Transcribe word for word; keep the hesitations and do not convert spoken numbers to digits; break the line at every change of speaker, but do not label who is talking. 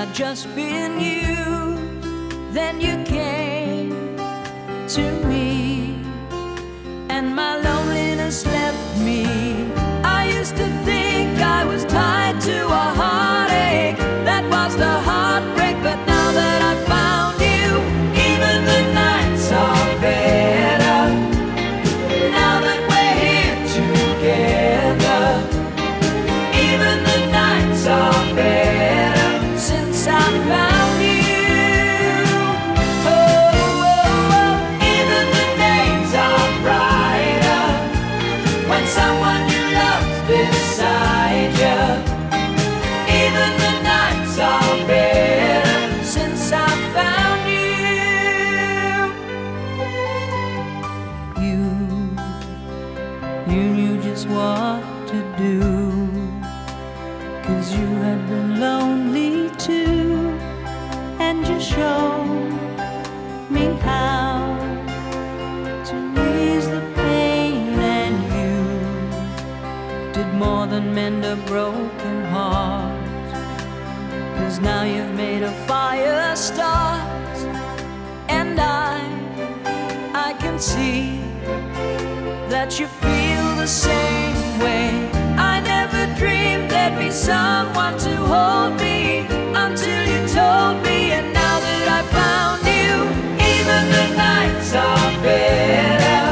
I'd just been used. Then you came to me, and my loneliness left me. I used to think I was tied to a heartache. That was the heartbreak, but now that I found you, even the nights are better. Now that we're here together, even the nights are better since I found you. Oh, oh, oh. Even the days are brighter when someone you love's beside you. Even the nights are better since I found you. You, you knew just what to do, 'cause you had been lonely too, and you showed me how to ease the pain, and you did more than mend a broken heart, 'cause now you've made a fire start, and I, I can see that you feel the same way. I never dreamed there'd be someone to hold me until you told me, and now that I found you, even the nights are better.